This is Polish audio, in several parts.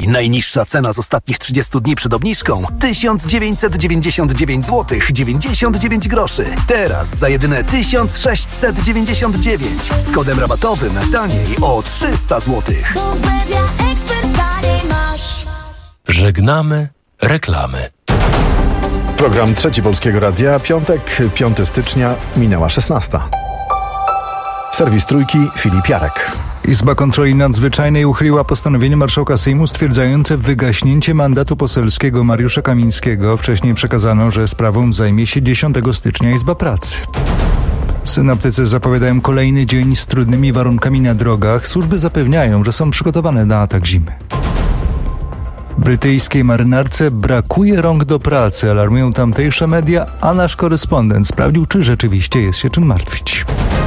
Najniższa cena z ostatnich 30 dni przed obniżką 1999 zł 99 groszy. Teraz za jedyne 1699 z kodem rabatowym taniej o 300 zł. Żegnamy reklamy. Program Trzeci Polskiego Radia, piątek, 5 stycznia, minęła 16. Serwis Trójki, Filip Jarek. Izba Kontroli Nadzwyczajnej uchyliła postanowienie marszałka Sejmu stwierdzające wygaśnięcie mandatu poselskiego Mariusza Kamińskiego. Wcześniej przekazano, że sprawą zajmie się 10 stycznia Izba Pracy. Synoptycy zapowiadają kolejny dzień z trudnymi warunkami na drogach. Służby zapewniają, że są przygotowane na atak zimy. Brytyjskiej marynarce brakuje rąk do pracy, alarmują tamtejsze media, a nasz korespondent sprawdził, czy rzeczywiście jest się czym martwić.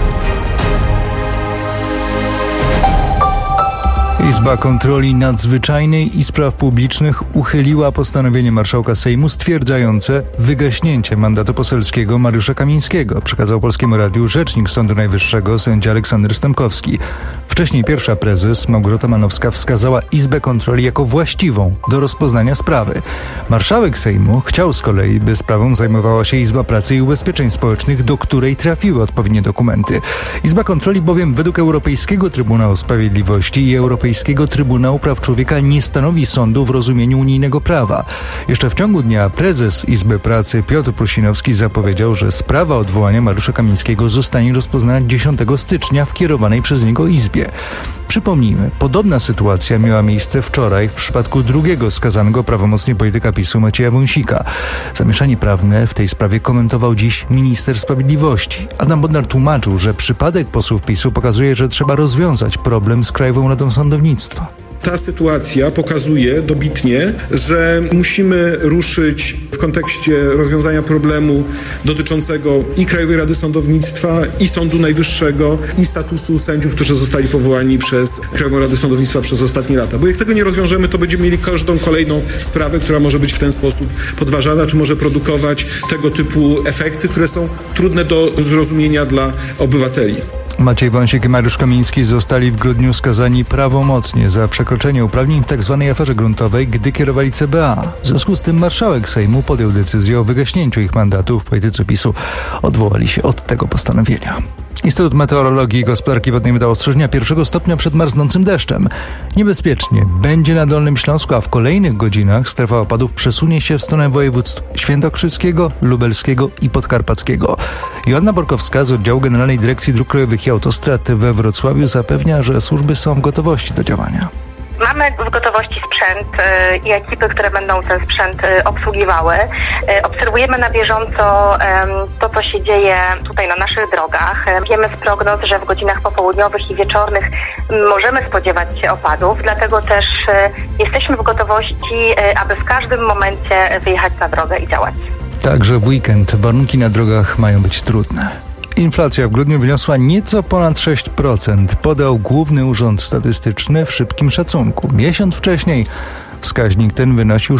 Izba Kontroli Nadzwyczajnej i Spraw Publicznych uchyliła postanowienie marszałka Sejmu stwierdzające wygaśnięcie mandatu poselskiego Mariusza Kamińskiego, przekazał Polskiemu Radiu rzecznik Sądu Najwyższego sędzia Aleksander Stankowski. Wcześniej pierwsza prezes Małgorzata Manowska wskazała Izbę Kontroli jako właściwą do rozpoznania sprawy. Marszałek Sejmu chciał z kolei, by sprawą zajmowała się Izba Pracy i Ubezpieczeń Społecznych, do której trafiły odpowiednie dokumenty. Izba Kontroli bowiem według Europejskiego Trybunału Sprawiedliwości i Europejskiego Trybunału Praw Człowieka nie stanowi sądu w rozumieniu unijnego prawa. Jeszcze w ciągu dnia prezes Izby Pracy Piotr Prusinowski zapowiedział, że sprawa odwołania Mariusza Kamińskiego zostanie rozpoznana 10 stycznia w kierowanej przez niego Izbie. Przypomnijmy, podobna sytuacja miała miejsce wczoraj w przypadku drugiego skazanego prawomocnie polityka PiS-u Macieja Wąsika. Zamieszanie prawne w tej sprawie komentował dziś minister sprawiedliwości. Adam Bodnar tłumaczył, że przypadek posłów PiS-u pokazuje, że trzeba rozwiązać problem z Krajową Radą Sądownictwa. Ta sytuacja pokazuje dobitnie, że musimy ruszyć w kontekście rozwiązania problemu dotyczącego i Krajowej Rady Sądownictwa, i Sądu Najwyższego, i statusu sędziów, którzy zostali powołani przez Krajową Radę Sądownictwa przez ostatnie lata. Bo jak tego nie rozwiążemy, to będziemy mieli każdą kolejną sprawę, która może być w ten sposób podważana, czy może produkować tego typu efekty, które są trudne do zrozumienia dla obywateli. Maciej Wąsik i Mariusz Kamiński zostali w grudniu skazani prawomocnie za przekroczenie uprawnień w tzw. aferze gruntowej, gdy kierowali CBA. W związku z tym marszałek Sejmu podjął decyzję o wygaśnięciu ich mandatów. Politycy PiS-u odwołali się od tego postanowienia. Instytut Meteorologii i Gospodarki Wodnej wydał ostrzeżenia 1 stopnia przed marznącym deszczem. Niebezpiecznie będzie na Dolnym Śląsku, a w kolejnych godzinach strefa opadów przesunie się w stronę województw świętokrzyskiego, lubelskiego i podkarpackiego. Joanna Borkowska z Oddziału Generalnej Dyrekcji Dróg Krajowych i Autostrad we Wrocławiu zapewnia, że służby są w gotowości do działania. Mamy w gotowości sprzęt i ekipy, które będą ten sprzęt obsługiwały. Obserwujemy na bieżąco to, co się dzieje tutaj na naszych drogach. Wiemy z prognoz, że w godzinach popołudniowych i wieczornych możemy spodziewać się opadów, dlatego też jesteśmy w gotowości, aby w każdym momencie wyjechać na drogę i działać. Także w weekend warunki na drogach mają być trudne. Inflacja w grudniu wyniosła nieco ponad 6%, podał Główny Urząd Statystyczny w szybkim szacunku. Miesiąc wcześniej wskaźnik ten wynosił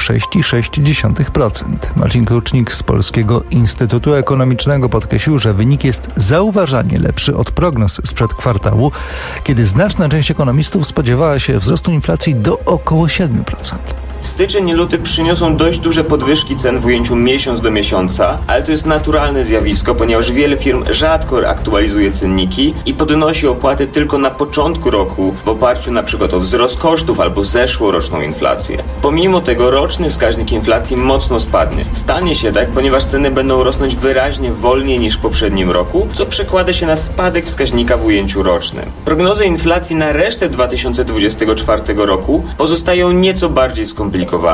6,6%. Marcin Klucznik z Polskiego Instytutu Ekonomicznego podkreślił, że wynik jest zauważalnie lepszy od prognoz sprzed kwartału, kiedy znaczna część ekonomistów spodziewała się wzrostu inflacji do około 7%. Styczeń i luty przyniosą dość duże podwyżki cen w ujęciu miesiąc do miesiąca, ale to jest naturalne zjawisko, ponieważ wiele firm rzadko aktualizuje cenniki i podnosi opłaty tylko na początku roku w oparciu na przykład o wzrost kosztów albo zeszłoroczną inflację. Pomimo tego roczny wskaźnik inflacji mocno spadnie. Stanie się tak, ponieważ ceny będą rosnąć wyraźnie wolniej niż w poprzednim roku, co przekłada się na spadek wskaźnika w ujęciu rocznym. Prognozy inflacji na resztę 2024 roku pozostają nieco bardziej skomplikowane.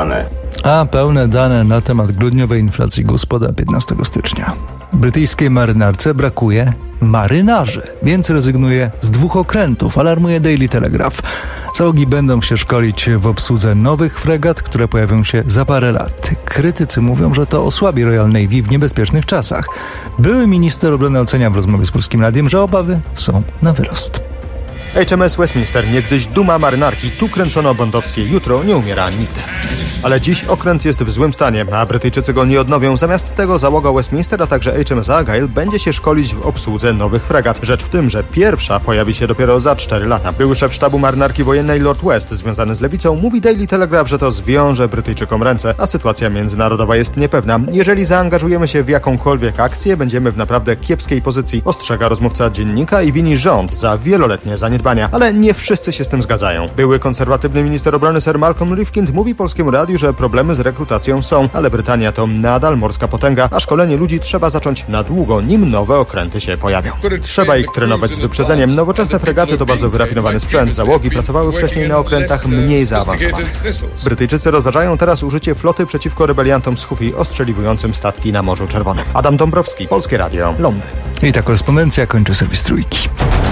A pełne dane na temat grudniowej inflacji GUS poda 15 stycznia. Brytyjskiej marynarce brakuje marynarzy, więc rezygnuje z 2 okrętów, alarmuje Daily Telegraph. Załogi będą się szkolić w obsłudze nowych fregat, które pojawią się za parę lat. Krytycy mówią, że to osłabi Royal Navy w niebezpiecznych czasach. Były minister obrony ocenia w rozmowie z Polskim Radiem, że obawy są na wyrost. HMS Westminster, niegdyś duma marynarki, tu kręcono bondowskie jutro nie umiera nigdy. Ale dziś okręt jest w złym stanie, a Brytyjczycy go nie odnowią. Zamiast tego załoga Westminster, a także HMS Argyle będzie się szkolić w obsłudze nowych fregat. Rzecz w tym, że pierwsza pojawi się dopiero za 4 lata. Były szef sztabu marynarki wojennej Lord West, związany z lewicą, mówi Daily Telegraph, że to zwiąże Brytyjczykom ręce, a sytuacja międzynarodowa jest niepewna. Jeżeli zaangażujemy się w jakąkolwiek akcję, będziemy w naprawdę kiepskiej pozycji, ostrzega rozmówca dziennika i wini rząd za wieloletnie zaniedbania. Ale nie wszyscy się z tym zgadzają. Były konserwatywny minister obrony Sir Malcolm Rifkind mówi Polskiemu Radiu, że problemy z rekrutacją są, ale Brytania to nadal morska potęga, a szkolenie ludzi trzeba zacząć na długo, nim nowe okręty się pojawią. Trzeba ich trenować z wyprzedzeniem. Nowoczesne fregaty to bardzo wyrafinowany sprzęt. Załogi pracowały wcześniej na okrętach mniej zaawansowanych. Brytyjczycy rozważają teraz użycie floty przeciwko rebeliantom z Hufi ostrzeliwującym statki na Morzu Czerwonym. Adam Dąbrowski, Polskie Radio, Londyn. I ta korespondencja kończy serwis Trójki.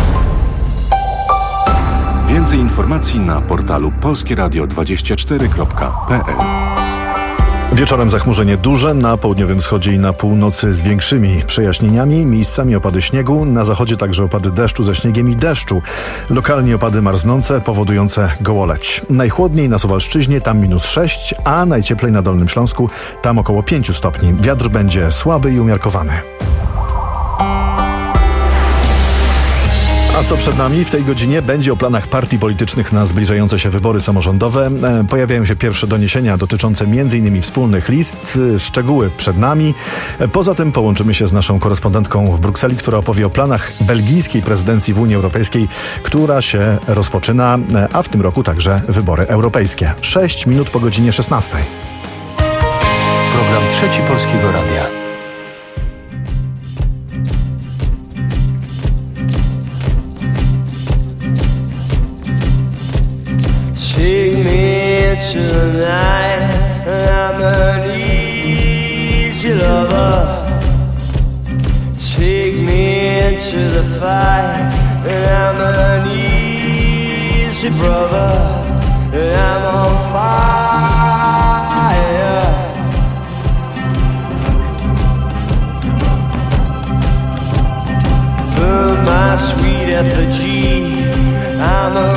Więcej informacji na portalu polskieradio24.pl. Wieczorem zachmurzenie duże, na południowym wschodzie i na północy z większymi przejaśnieniami, miejscami opady śniegu, na zachodzie także opady deszczu ze śniegiem i deszczu. Lokalnie opady marznące, powodujące gołoleć. Najchłodniej na Suwalszczyźnie, tam -6, a najcieplej na Dolnym Śląsku, tam około 5 stopni. Wiatr będzie słaby i umiarkowany. A co przed nami w tej godzinie? Będzie o planach partii politycznych na zbliżające się wybory samorządowe. Pojawiają się pierwsze doniesienia dotyczące m.in. wspólnych list. Szczegóły przed nami. Poza tym połączymy się z naszą korespondentką w Brukseli, która opowie o planach belgijskiej prezydencji w Unii Europejskiej, która się rozpoczyna, a w tym roku także wybory europejskie. 6 minut po godzinie 16. Program Trzeci Polskiego Radia. Take me tonight, I'm an easy lover. Take me into the fight, I'm an easy brother. I'm on fire. Burn my sweet effigy, I'm a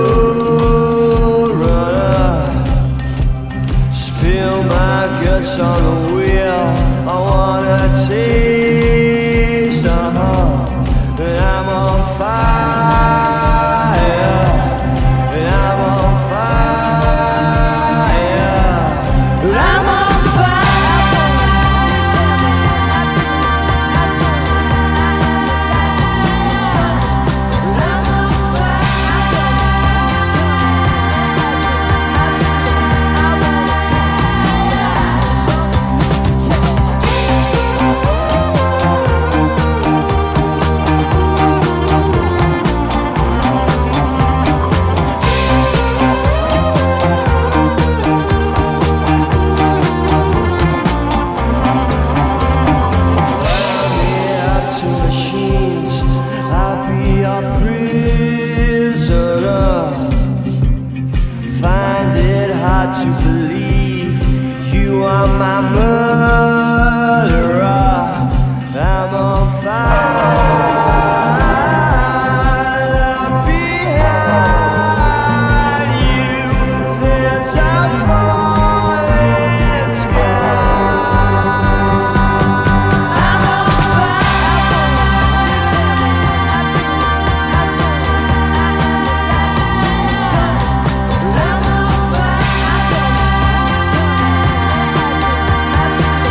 spill my guts on the wheel. I wanna taste the heart. I'm on fire. I'm on fire. I'm on to believe you are my murderer. I'm on fire behind you. There's a falling sky. I'm on fire.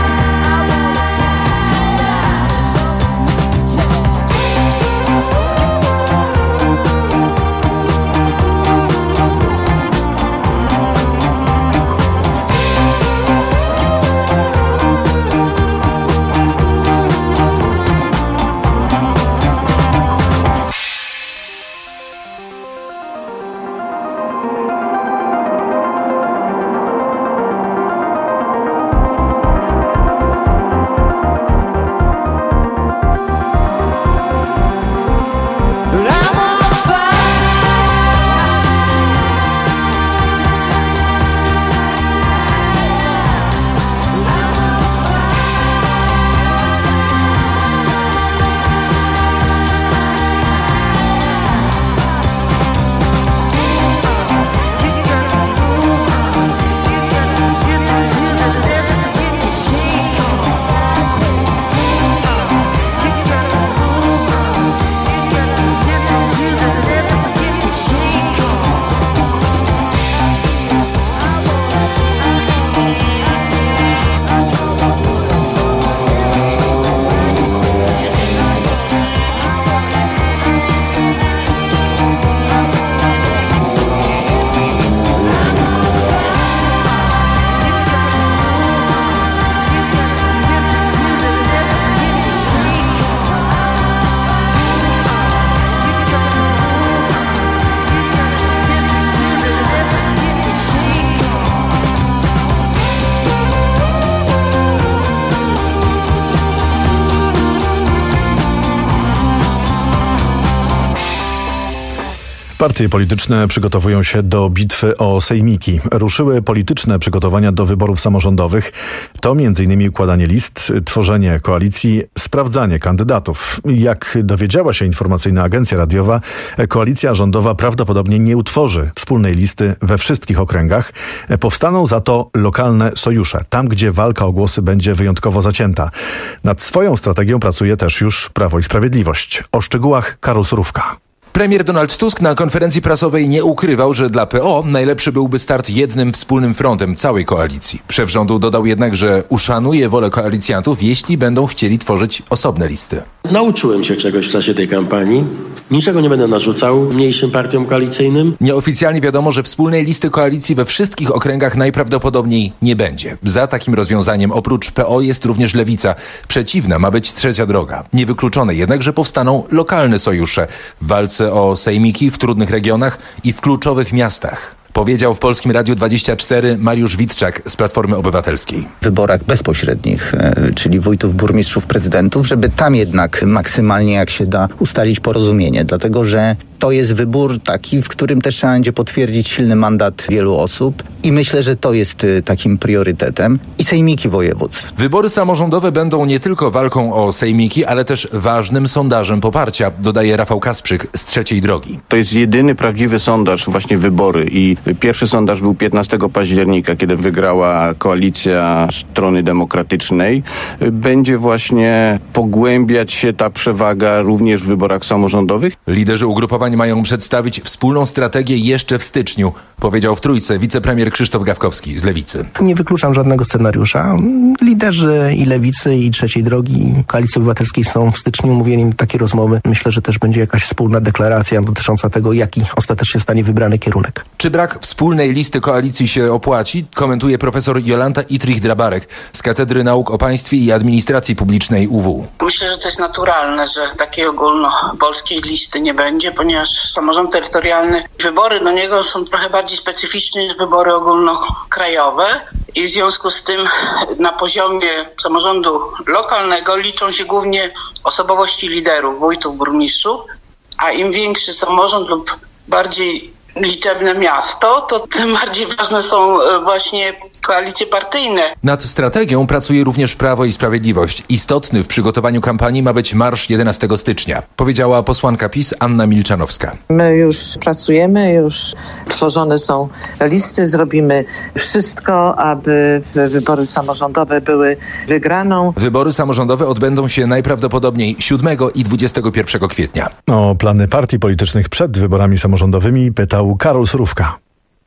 Partie polityczne przygotowują się do bitwy o sejmiki. Ruszyły polityczne przygotowania do wyborów samorządowych. To m.in. układanie list, tworzenie koalicji, sprawdzanie kandydatów. Jak dowiedziała się informacyjna agencja radiowa, koalicja rządowa prawdopodobnie nie utworzy wspólnej listy we wszystkich okręgach. Powstaną za to lokalne sojusze, tam gdzie walka o głosy będzie wyjątkowo zacięta. Nad swoją strategią pracuje też już Prawo i Sprawiedliwość. O szczegółach Karol Surówka. Premier Donald Tusk na konferencji prasowej nie ukrywał, że dla PO najlepszy byłby start jednym wspólnym frontem całej koalicji. Szef rządu dodał jednak, że uszanuje wolę koalicjantów, jeśli będą chcieli tworzyć osobne listy. Nauczyłem się czegoś w czasie tej kampanii. Niczego nie będę narzucał mniejszym partiom koalicyjnym. Nieoficjalnie wiadomo, że wspólnej listy koalicji we wszystkich okręgach najprawdopodobniej nie będzie. Za takim rozwiązaniem oprócz PO jest również Lewica. Przeciwna ma być Trzecia Droga. Niewykluczone jednak, że powstaną lokalne sojusze w walce o sejmiki w trudnych regionach i w kluczowych miastach. Powiedział w Polskim Radiu 24 Mariusz Witczak z Platformy Obywatelskiej. W wyborach bezpośrednich, czyli wójtów, burmistrzów, prezydentów, żeby tam jednak maksymalnie jak się da ustalić porozumienie, dlatego że to jest wybór taki, w którym też trzeba będzie potwierdzić silny mandat wielu osób i myślę, że to jest takim priorytetem i sejmiki województw. Wybory samorządowe będą nie tylko walką o sejmiki, ale też ważnym sondażem poparcia, dodaje Rafał Kasprzyk z Trzeciej Drogi. To jest jedyny prawdziwy sondaż, właśnie wybory i pierwszy sondaż był 15 października, kiedy wygrała koalicja strony demokratycznej. Będzie właśnie pogłębiać się ta przewaga również w wyborach samorządowych. Liderzy ugrupowań mają przedstawić wspólną strategię jeszcze w styczniu, powiedział w Trójce wicepremier Krzysztof Gawkowski z Lewicy. Nie wykluczam żadnego scenariusza. Liderzy i Lewicy, i Trzeciej Drogi, i Koalicji Obywatelskiej są w styczniu, mówili im takie rozmowy. Myślę, że też będzie jakaś wspólna deklaracja dotycząca tego, jaki ostatecznie stanie wybrany kierunek. Czy brak wspólnej listy koalicji się opłaci? Komentuje profesor Jolanta Ittrich-Drabarek z Katedry Nauk o Państwie i Administracji Publicznej UW. Myślę, że to jest naturalne, że takiej ogólnopolskiej listy nie będzie, ponieważ samorząd terytorialny, wybory do niego są trochę bardziej specyficzne niż wybory ogólnokrajowe i w związku z tym na poziomie samorządu lokalnego liczą się głównie osobowości liderów, wójtów, burmistrzów, a im większy samorząd lub bardziej liczebne miasto, to tym bardziej ważne są właśnie koalicje partyjne. Nad strategią pracuje również Prawo i Sprawiedliwość. Istotny w przygotowaniu kampanii ma być marsz 11 stycznia, powiedziała posłanka PiS Anna Milczanowska. My już pracujemy, już tworzone są listy, zrobimy wszystko, aby wybory samorządowe były wygraną. Wybory samorządowe odbędą się najprawdopodobniej 7 i 21 kwietnia. O plany partii politycznych przed wyborami samorządowymi pytał Karol Surówka.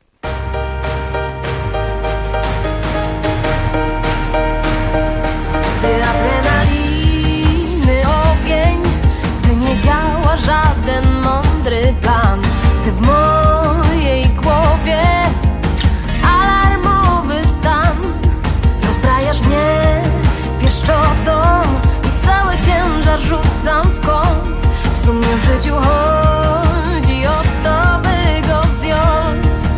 Żaden mądry plan, gdy w mojej głowie alarmowy stan. Rozbrajasz mnie pieszczotą i cały ciężar rzucam w kąt. W sumie w życiu chodzi o to, by go zdjąć.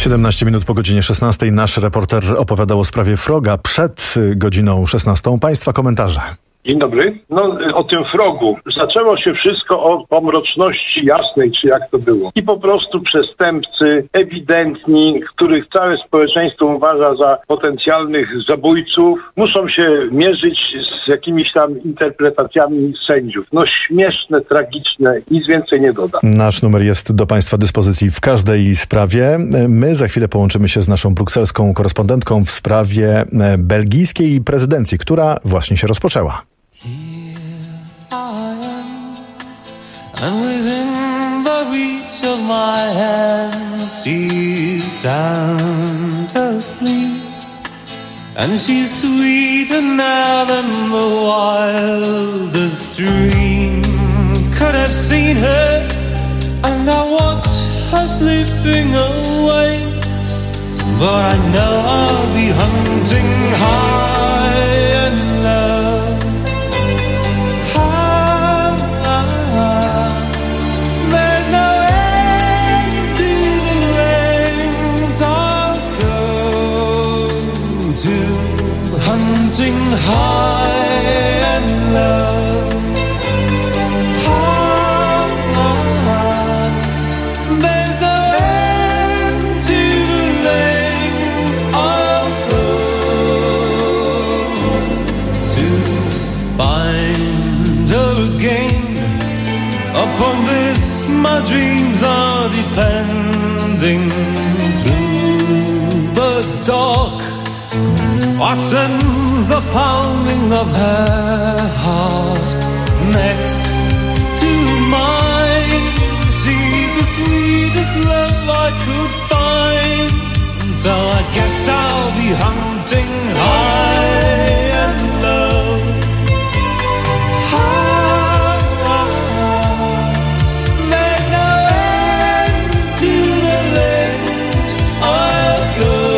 17 minut po godzinie 16 nasz reporter opowiadał o sprawie Froga przed godziną 16. Państwa komentarze. Dzień dobry. O tym Frogu. Zaczęło się wszystko od pomroczności jasnej, czy jak to było. I po prostu przestępcy ewidentni, których całe społeczeństwo uważa za potencjalnych zabójców, muszą się mierzyć z jakimiś tam interpretacjami sędziów. Śmieszne, tragiczne, nic więcej nie dodam. Nasz numer jest do Państwa dyspozycji w każdej sprawie. My za chwilę połączymy się z naszą brukselską korespondentką w sprawie belgijskiej prezydencji, która właśnie się rozpoczęła. And within the reach of my hand, she's sound asleep. And she's sweeter now than the wildest dream could have seen her. And I watch her slipping away, but I know I'll be hunting high and low. Hunting high and low. There's no end to the lengths I'll go to find her again. Upon this my dreams are depending. Through the dark sends the pounding of her heart next to mine. She's the sweetest love I could find. So I guess I'll be hunting high and low. There's no end to the lengths I'll go.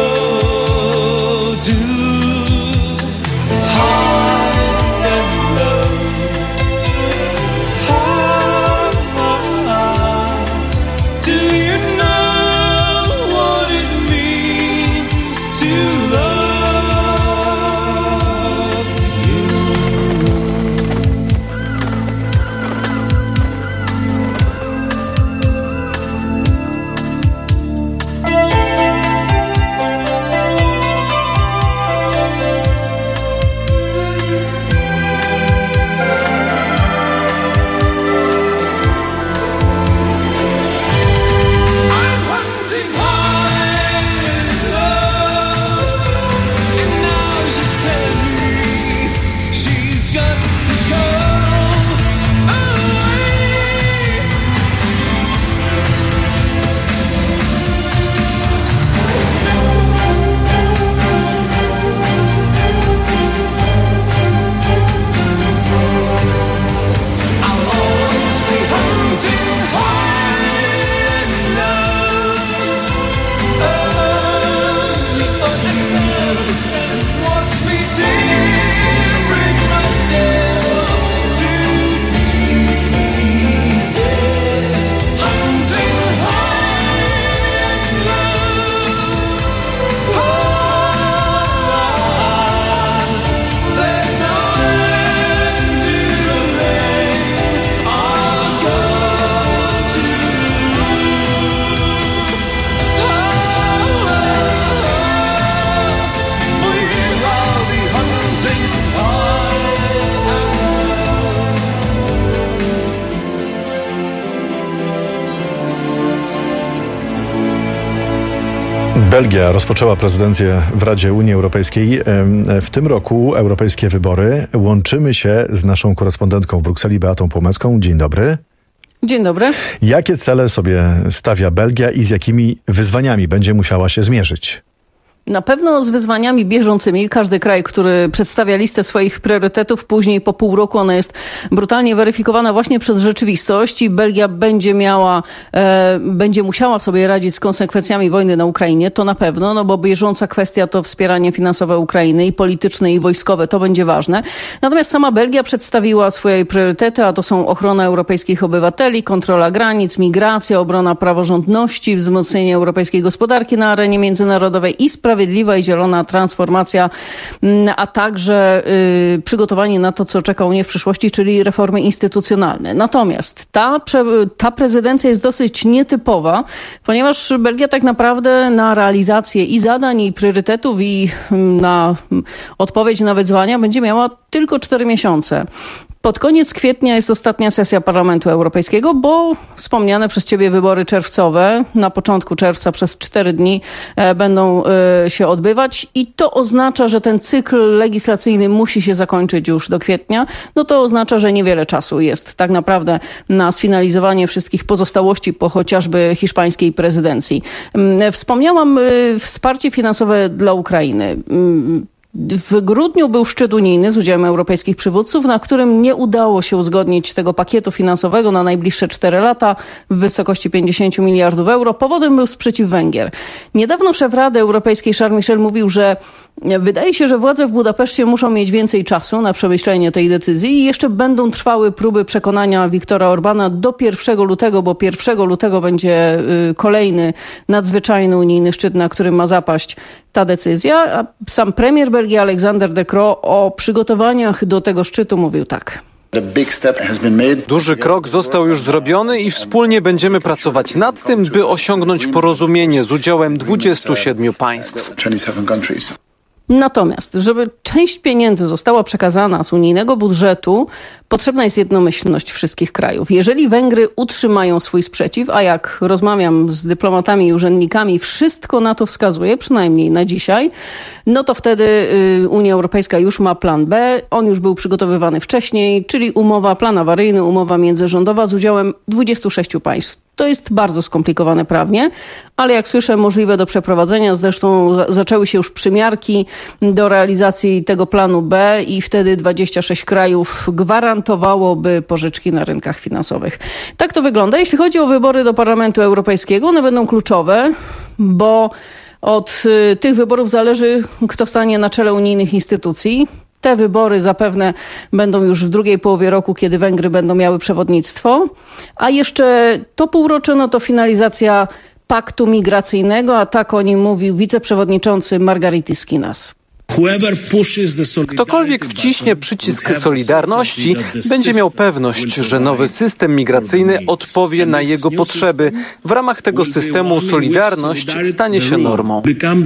Belgia rozpoczęła prezydencję w Radzie Unii Europejskiej. W tym roku europejskie wybory. Łączymy się z naszą korespondentką w Brukseli, Beatą Płomecką. Dzień dobry. Dzień dobry. Jakie cele sobie stawia Belgia i z jakimi wyzwaniami będzie musiała się zmierzyć? Na pewno z wyzwaniami bieżącymi. Każdy kraj, który przedstawia listę swoich priorytetów, później po pół roku ona jest brutalnie weryfikowana właśnie przez rzeczywistość i Belgia będzie musiała sobie radzić z konsekwencjami wojny na Ukrainie. To na pewno, no bo bieżąca kwestia to wspieranie finansowe Ukrainy i polityczne i wojskowe. To będzie ważne. Natomiast sama Belgia przedstawiła swoje priorytety, a to są ochrona europejskich obywateli, kontrola granic, migracja, obrona praworządności, wzmocnienie europejskiej gospodarki na arenie międzynarodowej i sprawiedliwa i zielona transformacja, a także przygotowanie na to, co czeka Unię w przyszłości, czyli reformy instytucjonalne. Natomiast ta prezydencja jest dosyć nietypowa, ponieważ Belgia tak naprawdę na realizację i zadań, i priorytetów, i na odpowiedź na wyzwania będzie miała tylko 4 miesiące. Pod koniec kwietnia jest ostatnia sesja Parlamentu Europejskiego, bo wspomniane przez Ciebie wybory czerwcowe na początku czerwca przez 4 dni będą się odbywać i to oznacza, że ten cykl legislacyjny musi się zakończyć już do kwietnia. No to oznacza, że niewiele czasu jest tak naprawdę na sfinalizowanie wszystkich pozostałości po chociażby hiszpańskiej prezydencji. Wspomniałam wsparcie finansowe dla Ukrainy. W grudniu był szczyt unijny z udziałem europejskich przywódców, na którym nie udało się uzgodnić tego pakietu finansowego na najbliższe 4 lata w wysokości 50 miliardów euro. Powodem był sprzeciw Węgier. Niedawno szef Rady Europejskiej Charles Michel mówił, że wydaje się, że władze w Budapeszcie muszą mieć więcej czasu na przemyślenie tej decyzji i jeszcze będą trwały próby przekonania Viktora Orbana do 1 lutego, bo 1 lutego będzie kolejny nadzwyczajny unijny szczyt, na którym ma zapaść ta decyzja. A sam premier Belgii Alexander De Croo o przygotowaniach do tego szczytu mówił tak. Duży krok został już zrobiony i wspólnie będziemy pracować nad tym, by osiągnąć porozumienie z udziałem 27 państw. Natomiast, żeby część pieniędzy została przekazana z unijnego budżetu, potrzebna jest jednomyślność wszystkich krajów. Jeżeli Węgry utrzymają swój sprzeciw, a jak rozmawiam z dyplomatami i urzędnikami, wszystko na to wskazuje, przynajmniej na dzisiaj, no to wtedy Unia Europejska już ma plan B. On już był przygotowywany wcześniej, czyli plan awaryjny, umowa międzyrządowa z udziałem 26 państw. To jest bardzo skomplikowane prawnie, ale jak słyszę, możliwe do przeprowadzenia. Zresztą zaczęły się już przymiarki do realizacji tego planu B i wtedy 26 krajów gwarantowałoby pożyczki na rynkach finansowych. Tak to wygląda. Jeśli chodzi o wybory do Parlamentu Europejskiego, one będą kluczowe, bo od tych wyborów zależy, kto stanie na czele unijnych instytucji. Te wybory zapewne będą już w drugiej połowie roku, kiedy Węgry będą miały przewodnictwo. A jeszcze to półrocze, no to finalizacja paktu migracyjnego, a tak o nim mówił wiceprzewodniczący Margaritis Schinas. Ktokolwiek wciśnie przycisk Solidarności, będzie miał pewność, że nowy system migracyjny odpowie na jego potrzeby. W ramach tego systemu Solidarność stanie się normą.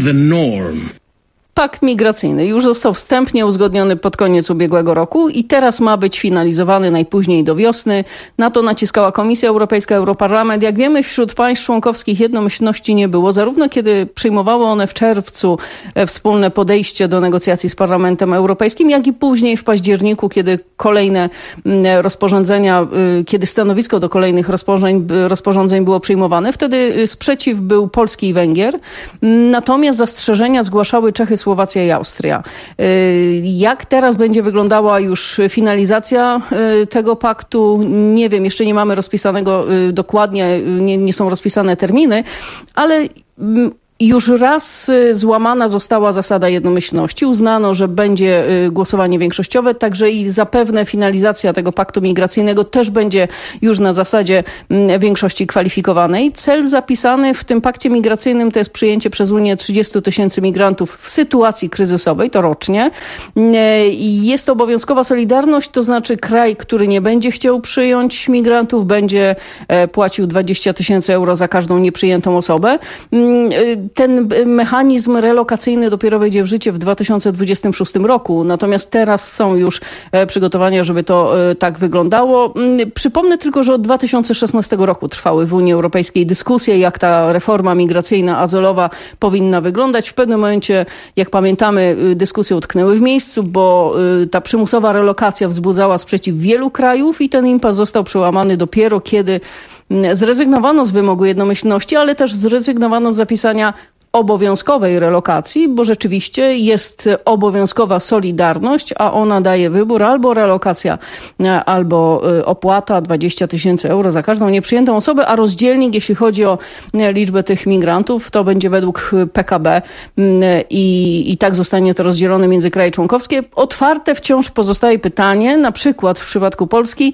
Pakt migracyjny już został wstępnie uzgodniony pod koniec ubiegłego roku i teraz ma być finalizowany najpóźniej do wiosny. Na to naciskała Komisja Europejska, Europarlament. Jak wiemy, wśród państw członkowskich jednomyślności nie było, zarówno kiedy przyjmowały one w czerwcu wspólne podejście do negocjacji z Parlamentem Europejskim, jak i później w październiku, kiedy kolejne rozporządzenia, kiedy stanowisko do kolejnych rozporządzeń było przyjmowane. Wtedy sprzeciw był Polski i Węgier. Natomiast zastrzeżenia zgłaszały Czechy, Słowacja i Austria. Jak teraz będzie wyglądała już finalizacja tego paktu? Nie wiem, jeszcze nie mamy rozpisanego dokładnie, nie są rozpisane terminy, ale już raz złamana została zasada jednomyślności. Uznano, że będzie głosowanie większościowe, także i zapewne finalizacja tego paktu migracyjnego też będzie już na zasadzie większości kwalifikowanej. Cel zapisany w tym pakcie migracyjnym to jest przyjęcie przez Unię 30 000 migrantów w sytuacji kryzysowej, to rocznie. Jest to obowiązkowa solidarność, to znaczy kraj, który nie będzie chciał przyjąć migrantów, będzie płacił 20 000 euro za każdą nieprzyjętą osobę. Ten mechanizm relokacyjny dopiero wejdzie w życie w 2026 roku, natomiast teraz są już przygotowania, żeby to tak wyglądało. Przypomnę tylko, że od 2016 roku trwały w Unii Europejskiej dyskusje, jak ta reforma migracyjna, azylowa powinna wyglądać. W pewnym momencie, jak pamiętamy, dyskusje utknęły w miejscu, bo ta przymusowa relokacja wzbudzała sprzeciw wielu krajów i ten impas został przełamany dopiero kiedy zrezygnowano z wymogu jednomyślności, ale też zrezygnowano z zapisania obowiązkowej relokacji, bo rzeczywiście jest obowiązkowa solidarność, a ona daje wybór albo relokacja, albo opłata 20 000 euro za każdą nieprzyjętą osobę, a rozdzielnik, jeśli chodzi o liczbę tych migrantów, to będzie według PKB i tak zostanie to rozdzielone między kraje członkowskie. Otwarte wciąż pozostaje pytanie, na przykład w przypadku Polski,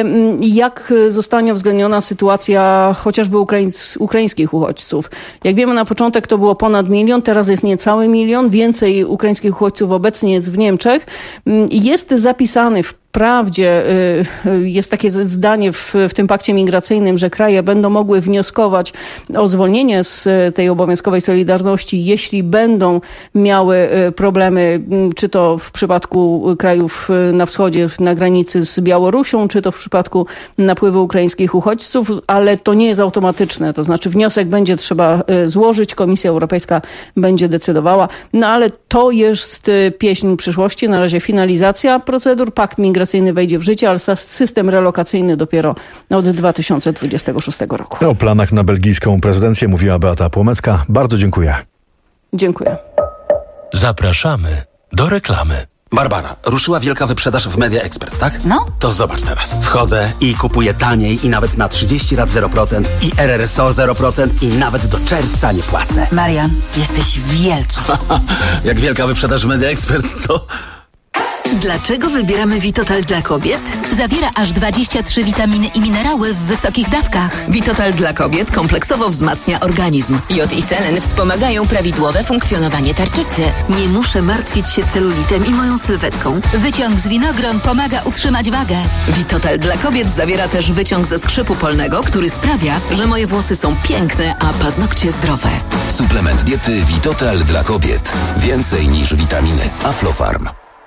jak zostanie uwzględniona sytuacja chociażby ukraińskich uchodźców. Jak wiemy, na początek to było ponad 1 milion, teraz jest niecały 1 milion. Więcej ukraińskich uchodźców obecnie jest w Niemczech. Jest zapisany Wprawdzie jest takie zdanie w tym pakcie migracyjnym, że kraje będą mogły wnioskować o zwolnienie z tej obowiązkowej solidarności, jeśli będą miały problemy, czy to w przypadku krajów na wschodzie, na granicy z Białorusią, czy to w przypadku napływu ukraińskich uchodźców, ale to nie jest automatyczne. To znaczy wniosek będzie trzeba złożyć, Komisja Europejska będzie decydowała. No ale to jest pieśń przyszłości. Na razie finalizacja procedur. Pakt migracyjny wejdzie w życie, ale system relokacyjny dopiero od 2026 roku. O planach na belgijską prezydencję mówiła Beata Płomecka. Bardzo dziękuję. Dziękuję. Zapraszamy do reklamy. Barbara, ruszyła wielka wyprzedaż w Media Expert, tak? No. To zobacz teraz. Wchodzę i kupuję taniej i nawet na 30 lat 0% i RRSO 0% i nawet do czerwca nie płacę. Marian, jesteś wielki. Jak wielka wyprzedaż w Media Expert, co? Dlaczego wybieramy Vitotal dla kobiet? Zawiera aż 23 witaminy i minerały w wysokich dawkach. Vitotal dla kobiet kompleksowo wzmacnia organizm. Jod i selen wspomagają prawidłowe funkcjonowanie tarczycy. Nie muszę martwić się celulitem i moją sylwetką. Wyciąg z winogron pomaga utrzymać wagę. Vitotal dla kobiet zawiera też wyciąg ze skrzypu polnego, który sprawia, że moje włosy są piękne, a paznokcie zdrowe. Suplement diety Vitotal dla kobiet. Więcej niż witaminy. Aflofarm.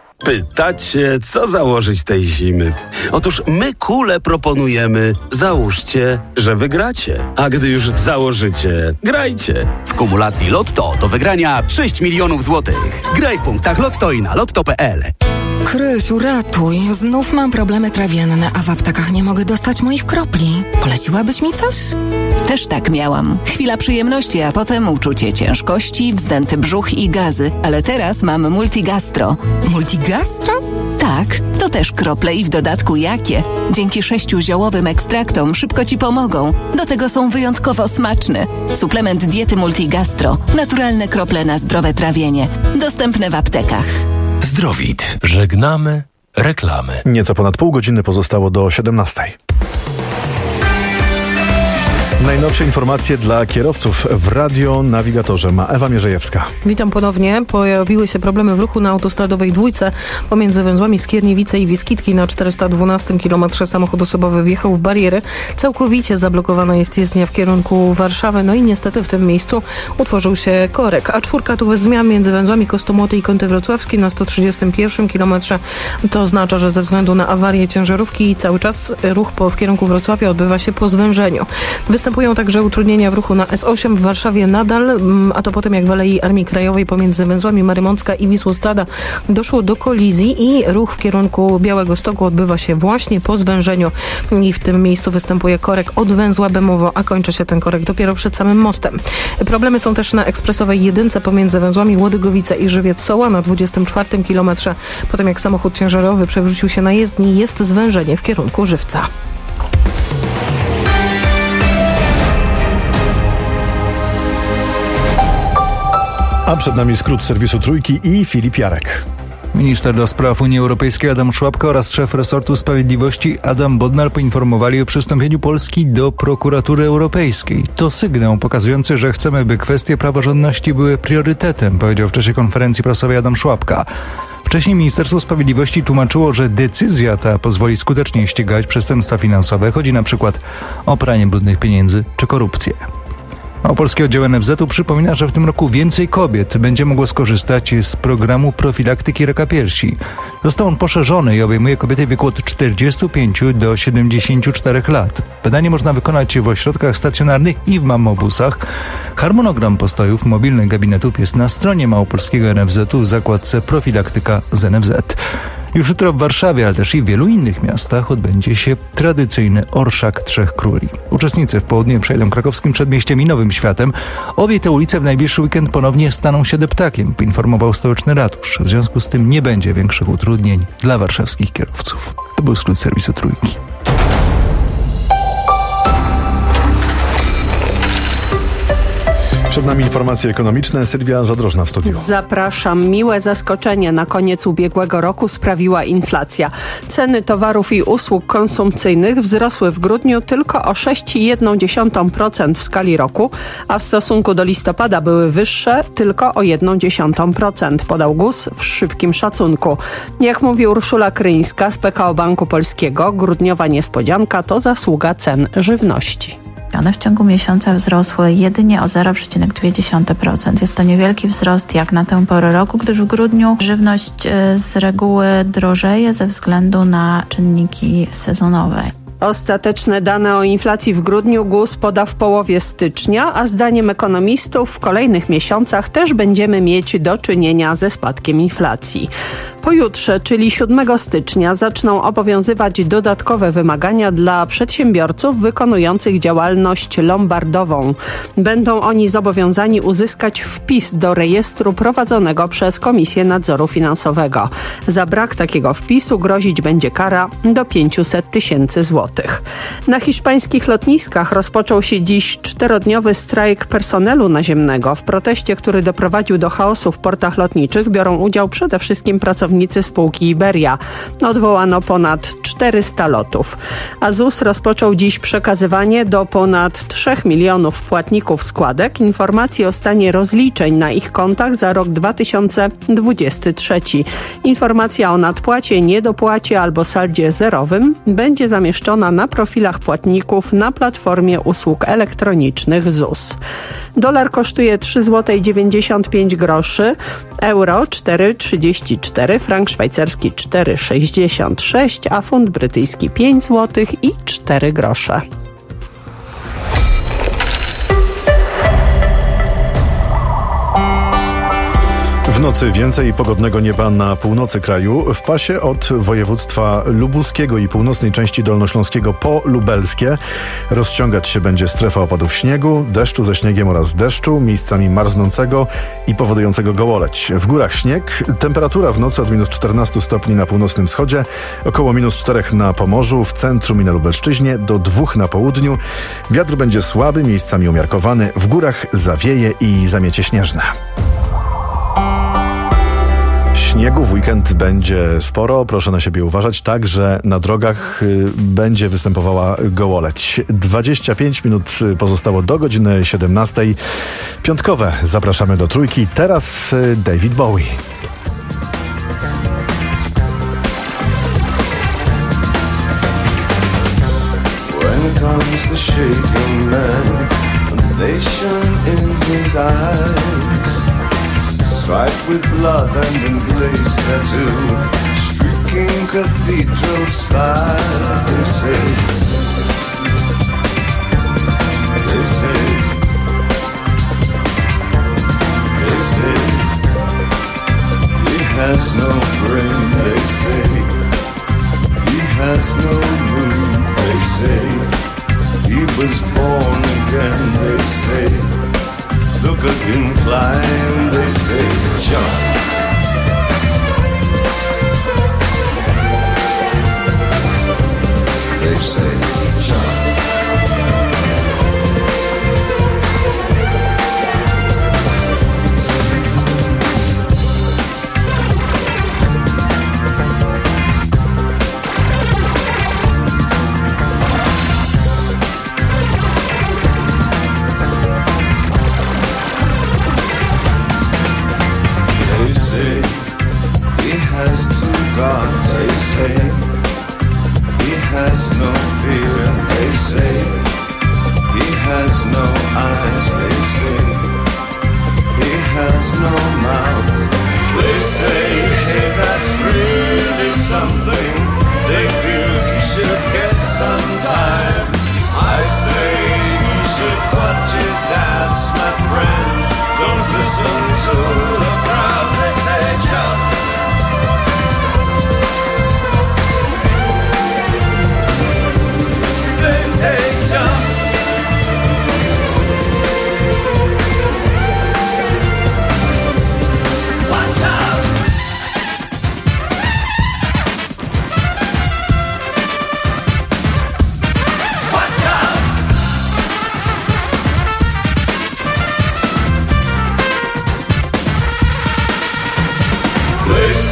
Pytacie, co założyć tej zimy? Otóż my kule proponujemy. Załóżcie, że wygracie. A gdy już założycie, grajcie. W kumulacji Lotto do wygrania 6 milionów złotych. Graj w punktach Lotto i na lotto.pl. Krysiu, ratuj. Znów mam problemy trawienne, a w aptekach nie mogę dostać moich kropli. Poleciłabyś mi coś? Też tak miałam. Chwila przyjemności, a potem uczucie ciężkości, wzdęty brzuch i gazy. Ale teraz mam Multigastro. Multigastro? Tak, to też krople i w dodatku jakie. Dzięki 6 ziołowym ekstraktom szybko Ci pomogą. Do tego są wyjątkowo smaczne. Suplement diety Multigastro. Naturalne krople na zdrowe trawienie. Dostępne w aptekach. Zdrowit. Żegnamy reklamy. Nieco ponad pół godziny pozostało do 17. Najnowsze informacje dla kierowców w radionawigatorze ma Ewa Mierzejewska. Witam ponownie. Pojawiły się problemy w ruchu na autostradowej dwójce pomiędzy węzłami Skierniewice i Wiskitki. Na 412 kilometrze samochód osobowy wjechał w barierę. Całkowicie zablokowana jest jezdnia w kierunku Warszawy. No i niestety w tym miejscu utworzył się korek. A4 tu bez zmian między węzłami Kostomoty i Kąty Wrocławskie na 131 kilometrze. To oznacza, że ze względu na awarię ciężarówki cały czas ruch w kierunku Wrocławia odbywa się po zwężeniu. Występują także utrudnienia w ruchu na S8 w Warszawie nadal, a to potem jak w Alei Armii Krajowej pomiędzy węzłami Marymącka i Wisłostrada doszło do kolizji i ruch w kierunku Białegostoku odbywa się właśnie po zwężeniu i w tym miejscu występuje korek od węzła Bemowo, a kończy się ten korek dopiero przed samym mostem. Problemy są też na ekspresowej 1 pomiędzy węzłami Łodygowice i Żywiec-Soła na 24 kilometrze. Potem jak samochód ciężarowy przewrócił się na jezdni, jest zwężenie w kierunku Żywca. A przed nami skrót serwisu Trójki i Filip Jarek. Minister do spraw Unii Europejskiej Adam Szłapka oraz szef resortu sprawiedliwości Adam Bodnar poinformowali o przystąpieniu Polski do prokuratury europejskiej. To sygnał pokazujący, że chcemy, by kwestie praworządności były priorytetem, powiedział w czasie konferencji prasowej Adam Szłapka. Wcześniej Ministerstwo Sprawiedliwości tłumaczyło, że decyzja ta pozwoli skutecznie ścigać przestępstwa finansowe. Chodzi na przykład o pranie brudnych pieniędzy czy korupcję. A polski oddział NFZ-u przypomina, że w tym roku więcej kobiet będzie mogło skorzystać z programu profilaktyki raka piersi. Został on poszerzony i obejmuje kobiety w wieku od 45 do 74 lat. Badanie można wykonać w ośrodkach stacjonarnych i w mamobusach. Harmonogram postojów mobilnych gabinetów jest na stronie małopolskiego NFZ-u w zakładce Profilaktyka z NFZ. Już jutro w Warszawie, ale też i w wielu innych miastach odbędzie się tradycyjny Orszak Trzech Króli. Uczestnicy w południe przejdą Krakowskim Przedmieściem i Nowym Światem. Obie te ulice w najbliższy weekend ponownie staną się deptakiem, poinformował stołeczny ratusz. W związku z tym nie będzie większych utrudnień dla warszawskich kierowców. To był skrót serwisu Trójki. Przed nami informacje ekonomiczne. Sylwia Zadrożna w studiu. Zapraszam. Miłe zaskoczenie na koniec ubiegłego roku sprawiła inflacja. Ceny towarów i usług konsumpcyjnych wzrosły w grudniu tylko o 6,1% w skali roku, a w stosunku do listopada były wyższe tylko o 0,1%, podał GUS w szybkim szacunku. Jak mówi Urszula Kryńska z PKO Banku Polskiego, grudniowa niespodzianka to zasługa cen żywności. One w ciągu miesiąca wzrosły jedynie o 0,2%. Jest to niewielki wzrost jak na tę porę roku, gdyż w grudniu żywność z reguły drożeje ze względu na czynniki sezonowe. Ostateczne dane o inflacji w grudniu GUS poda w połowie stycznia, a zdaniem ekonomistów w kolejnych miesiącach też będziemy mieć do czynienia ze spadkiem inflacji. Pojutrze, czyli 7 stycznia, zaczną obowiązywać dodatkowe wymagania dla przedsiębiorców wykonujących działalność lombardową. Będą oni zobowiązani uzyskać wpis do rejestru prowadzonego przez Komisję Nadzoru Finansowego. Za brak takiego wpisu grozić będzie kara do 500 000 złotych. Na hiszpańskich lotniskach rozpoczął się dziś 4-dniowy strajk personelu naziemnego. W proteście, który doprowadził do chaosu w portach lotniczych, biorą udział przede wszystkim pracownicy spółki Iberia. Odwołano ponad 400 lotów. A ZUS rozpoczął dziś przekazywanie do ponad 3 milionów płatników składek informacji o stanie rozliczeń na ich kontach za rok 2023. Informacja o nadpłacie, niedopłacie albo saldzie zerowym będzie zamieszczona na profilach płatników na platformie usług elektronicznych ZUS. Dolar kosztuje 3,95 zł, euro 4,34, frank szwajcarski 4,66, a funt brytyjski 5 zł i 4 grosze. W nocy więcej pogodnego nieba na północy kraju, w pasie od województwa lubuskiego i północnej części dolnośląskiego po lubelskie. Rozciągać się będzie strefa opadów śniegu, deszczu ze śniegiem oraz deszczu, miejscami marznącego i powodującego gołoleć. W górach śnieg, temperatura w nocy od minus 14 stopni na północnym wschodzie, około minus 4 na Pomorzu, w centrum i na Lubelszczyźnie, do 2 na południu. Wiatr będzie słaby, miejscami umiarkowany, w górach zawieje i zamiecie śnieżne. Śniegu w weekend będzie sporo, proszę na siebie uważać, także na drogach będzie występowała gołoleć. 25 minut pozostało do godziny 17. Piątkowe zapraszamy do Trójki. Teraz David Bowie. When comes the shaking man, nation in his eyes, striped with blood and emblazed tattoo, streaking cathedral spire. They say, he has no brain. They say, he has no moon. They say, he was born again. They say, look at him climb, they say, jump. They say, jump.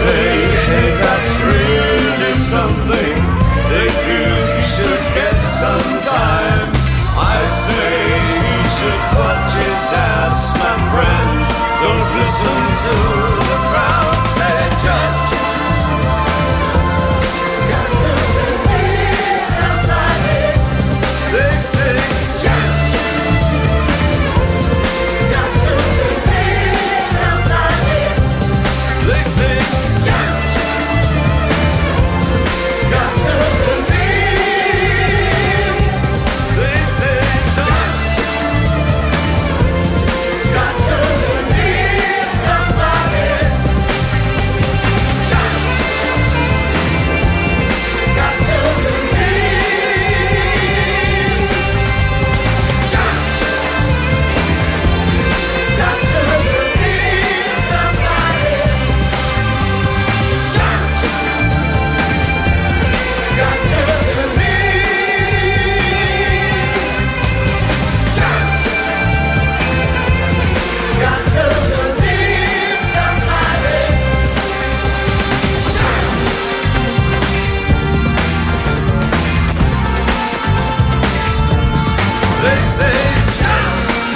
say, hey, that's really something. They feel he should get some time. I say he should watch his ass, my friend. Don't listen to the crowd. Say, jump. Got to believe somebody. They say, jump. Got to believe somebody. They say, jump. Got to believe. They say, jump. Got to believe somebody. Jump. Got to believe. Jump. Got to believe somebody. Jump. Got to believe. Jump. Got to believe somebody. They say jump.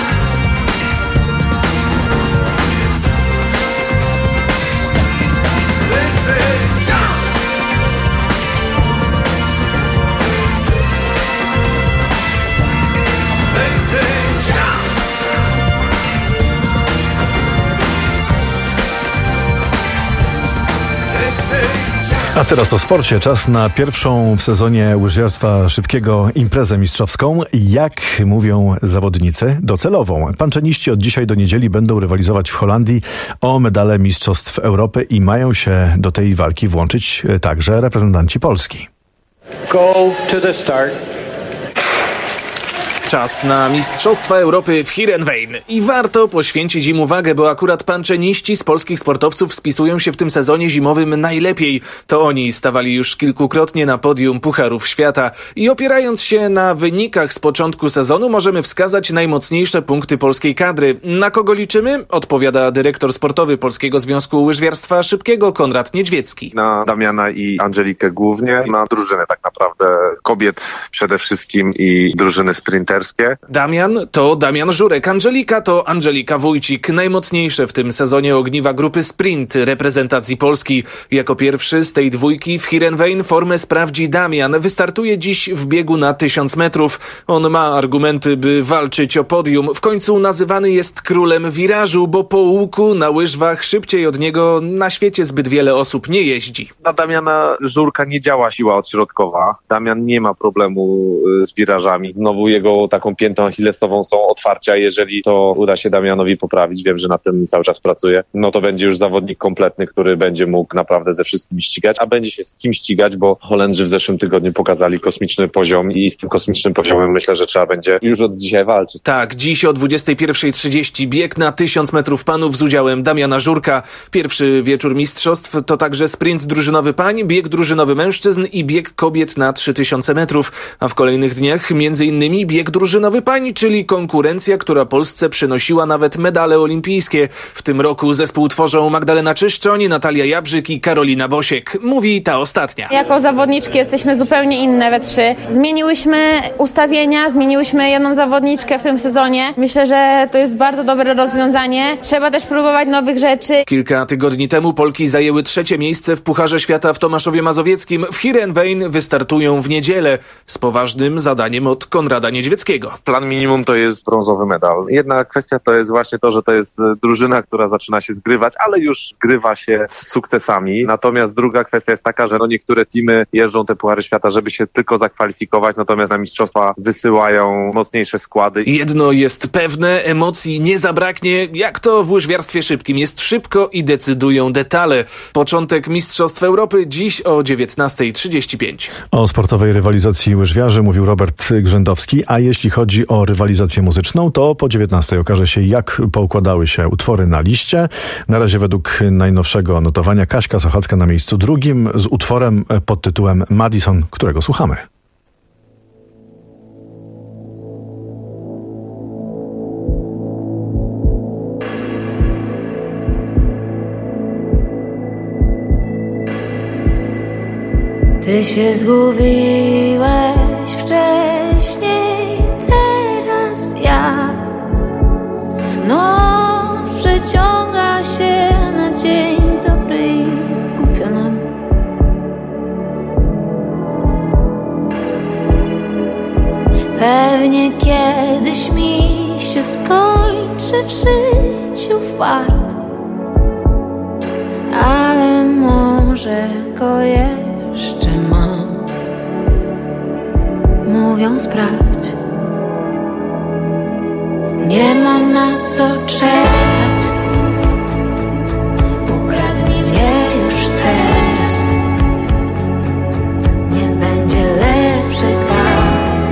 They say jump. They say jump. They say jump. A teraz o sporcie. Czas na pierwszą w sezonie łyżwiarstwa szybkiego imprezę mistrzowską. Jak mówią zawodnicy, docelową. Panczeniści od dzisiaj do niedzieli będą rywalizować w Holandii o medale Mistrzostw Europy i mają się do tej walki włączyć także reprezentanci Polski. Go to the start. Czas na Mistrzostwa Europy w Heerenveen i warto poświęcić im uwagę, bo akurat panczeniści z polskich sportowców spisują się w tym sezonie zimowym najlepiej. To oni stawali już kilkukrotnie na podium Pucharów Świata i opierając się na wynikach z początku sezonu możemy wskazać najmocniejsze punkty polskiej kadry. Na kogo liczymy? Odpowiada dyrektor sportowy Polskiego Związku Łyżwiarstwa Szybkiego Konrad Niedźwiecki. Na Damiana i Angelikę głównie, na drużynę tak naprawdę kobiet przede wszystkim i drużyny sprinterskie. Damian to Damian Żurek, Angelika to Angelika Wójcik. Najmocniejsze w tym sezonie ogniwa grupy sprint reprezentacji Polski. Jako pierwszy z tej dwójki w Heerenveen formę sprawdzi Damian. Wystartuje dziś w biegu na 1000 metrów. On ma argumenty, by walczyć o podium. W końcu nazywany jest królem wirażu, bo po łuku na łyżwach szybciej od niego na świecie zbyt wiele osób nie jeździ. Na Damiana Żurka nie działa siła odśrodkowa. Damian nie ma problemu z wirażami. Znowu jego taką piętą achillesową są otwarcia. Jeżeli to uda się Damianowi poprawić, wiem, że na tym cały czas pracuje, no to będzie już zawodnik kompletny, który będzie mógł naprawdę ze wszystkim ścigać, a będzie się z kim ścigać, bo Holendrzy w zeszłym tygodniu pokazali kosmiczny poziom i z tym kosmicznym poziomem myślę, że trzeba będzie już od dzisiaj walczyć. Tak, dziś o 21:30 bieg na 1000 metrów panów z udziałem Damiana Żurka. Pierwszy wieczór mistrzostw to także sprint drużynowy pań, bieg drużynowy mężczyzn i bieg kobiet na 3000 metrów, a w kolejnych dniach m.in. bieg drużynowy pań, czyli konkurencja, która Polsce przynosiła nawet medale olimpijskie. W tym roku zespół tworzą Magdalena Czyszczoń, Natalia Jabrzyk i Karolina Bosiek. Mówi ta ostatnia. Jako zawodniczki jesteśmy zupełnie inne we trzy. Zmieniłyśmy ustawienia, zmieniłyśmy jedną zawodniczkę w tym sezonie. Myślę, że to jest bardzo dobre rozwiązanie. Trzeba też próbować nowych rzeczy. Kilka tygodni temu Polki zajęły 3. miejsce w Pucharze Świata w Tomaszowie Mazowieckim. W Heerenveen wystartują w niedzielę z poważnym zadaniem od Konrada Niedźwieckiego. Plan minimum to jest brązowy medal. Jedna kwestia to jest właśnie to, że to jest drużyna, która zaczyna się zgrywać, ale już zgrywa się z sukcesami. Natomiast druga kwestia jest taka, że niektóre teamy jeżdżą te Puchary Świata, żeby się tylko zakwalifikować, natomiast na mistrzostwa wysyłają mocniejsze składy. Jedno jest pewne, emocji nie zabraknie. Jak to w łyżwiarstwie szybkim jest szybko i decydują detale. Początek Mistrzostw Europy dziś o 19:35. O sportowej rywalizacji łyżwiarzy mówił Robert Grzędowski, a jeśli chodzi o rywalizację muzyczną, to po 19:00 okaże się, jak poukładały się utwory na liście. Na razie według najnowszego notowania Kaśka Sochacka na miejscu 2 z utworem pod tytułem Madison, którego słuchamy. Ty się zgubiłeś wcześniej, teraz ja. Noc przeciąga się na dzień dobry i głupio nam. Pewnie kiedyś mi się skończy w życiu fart, ale może go jeszcze mam. Mówią sprawdź, nie ma na co czekać. Ukradnij mnie już teraz, nie będzie lepszy tak.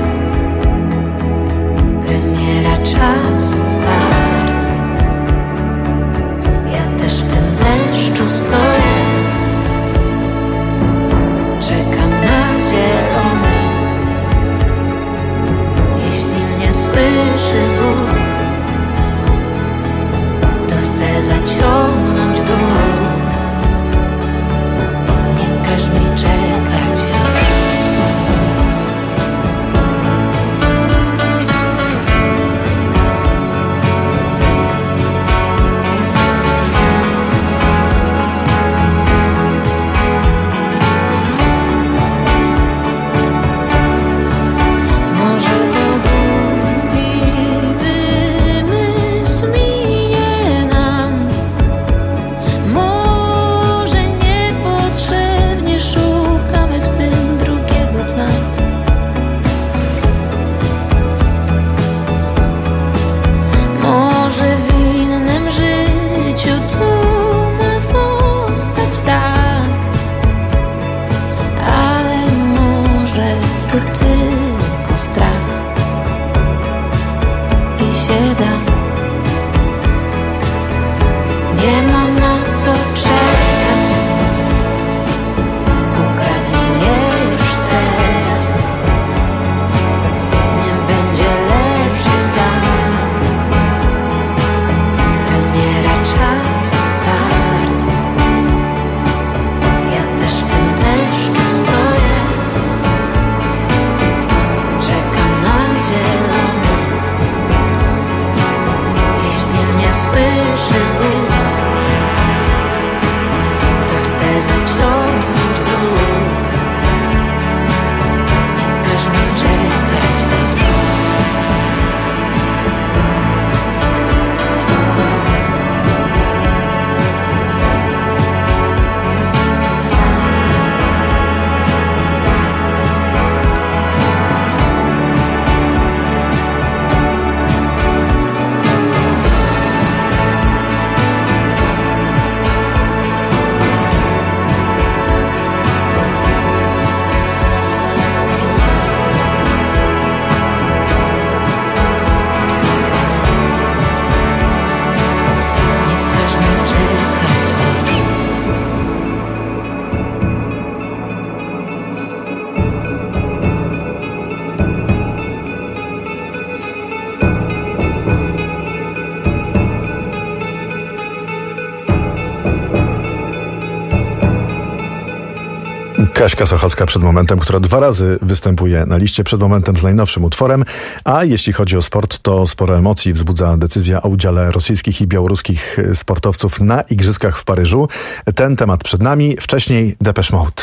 Premiera, czas, start. Ja też w tym deszczu stoję, czekam na zielone. Jeśli mnie słyszy Bóg, to chcę zaciągnąć dług. Nie każ mi czekać już. Może to głupi wymysł minie nam, może niepotrzebnie szukamy w tym drugiego dna. Może w innym życiu tu ma zostać tak, ale może to tylko strach i się da. Nie ma na co czekać. Ukradnij mnie już teraz, nie będzie lepszy dat. Premiera, czas, start. Ja też w tym deszczu stoję, czekam na zielone. Jeśli mnie słyszy Bóg, to chcę zaciągnąć dług. Nie każ mi czekać już. Nie każ mi czekać już. Kaśka Sochacka przed momentem, która 2 razy występuje na liście, przed momentem z najnowszym utworem. A jeśli chodzi o sport, to sporo emocji wzbudza decyzja o udziale rosyjskich i białoruskich sportowców na Igrzyskach w Paryżu. Ten temat przed nami. Wcześniej Depeche Mode.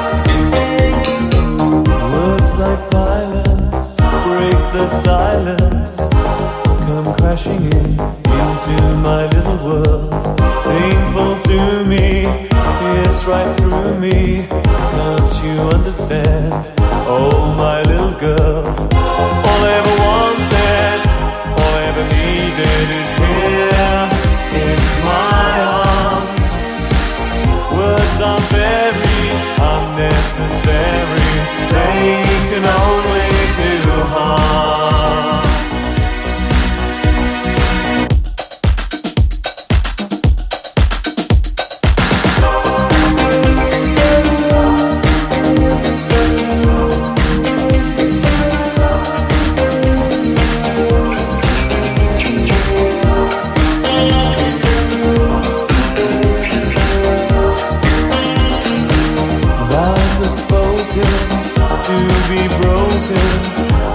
Words like violence break the silence.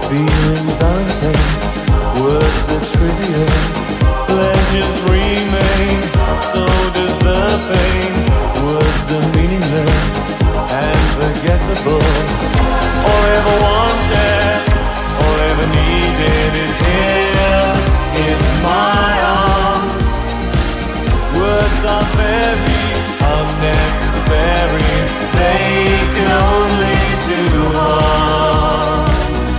Feelings are intense, words are trivial, pleasures remain, so does the pain. Words are meaningless and forgettable. All I ever wanted, all I ever needed is here in my arms. Words are very unnecessary, they can only do harm.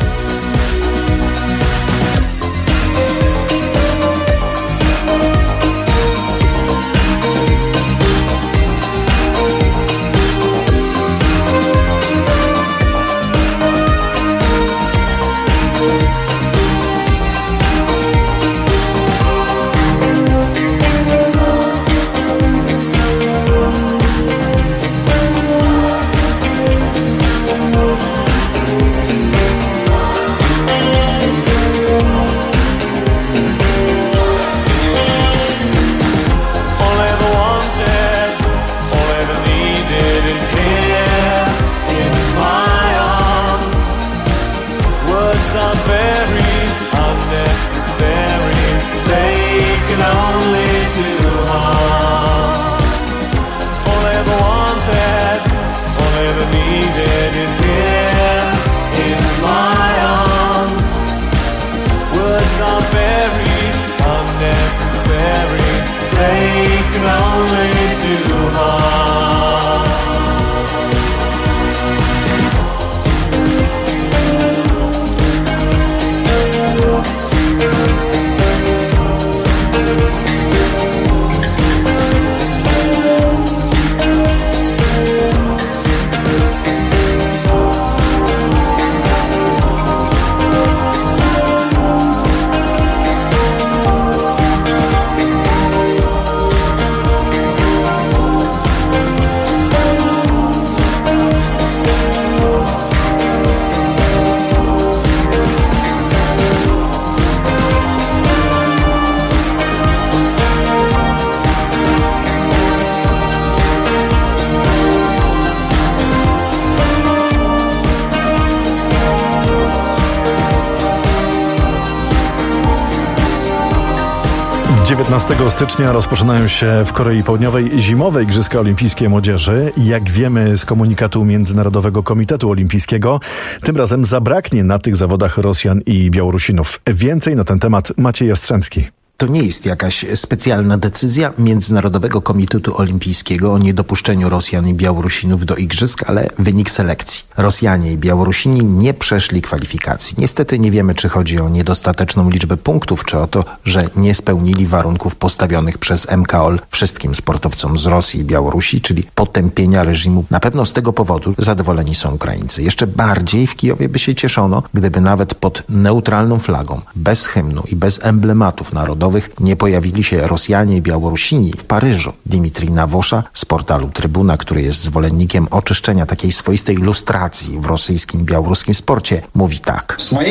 Stycznia rozpoczynają się w Korei Południowej zimowe Igrzyska Olimpijskie Młodzieży. Jak wiemy z komunikatu Międzynarodowego Komitetu Olimpijskiego, tym razem zabraknie na tych zawodach Rosjan i Białorusinów. Więcej na ten temat Maciej Jastrzębski. To nie jest jakaś specjalna decyzja Międzynarodowego Komitetu Olimpijskiego o niedopuszczeniu Rosjan i Białorusinów do igrzysk, ale wynik selekcji. Rosjanie i Białorusini nie przeszli kwalifikacji. Niestety nie wiemy, czy chodzi o niedostateczną liczbę punktów, czy o to, że nie spełnili warunków postawionych przez MKOL wszystkim sportowcom z Rosji i Białorusi, czyli potępienia reżimu. Na pewno z tego powodu zadowoleni są Ukraińcy. Jeszcze bardziej w Kijowie by się cieszono, gdyby nawet pod neutralną flagą, bez hymnu i bez emblematów narodowych nie pojawili się Rosjanie i Białorusini w Paryżu. Dimitrij Nawosza z portalu Trybuna, który jest zwolennikiem oczyszczenia takiej swoistej lustracji w rosyjskim i białoruskim sporcie, mówi tak.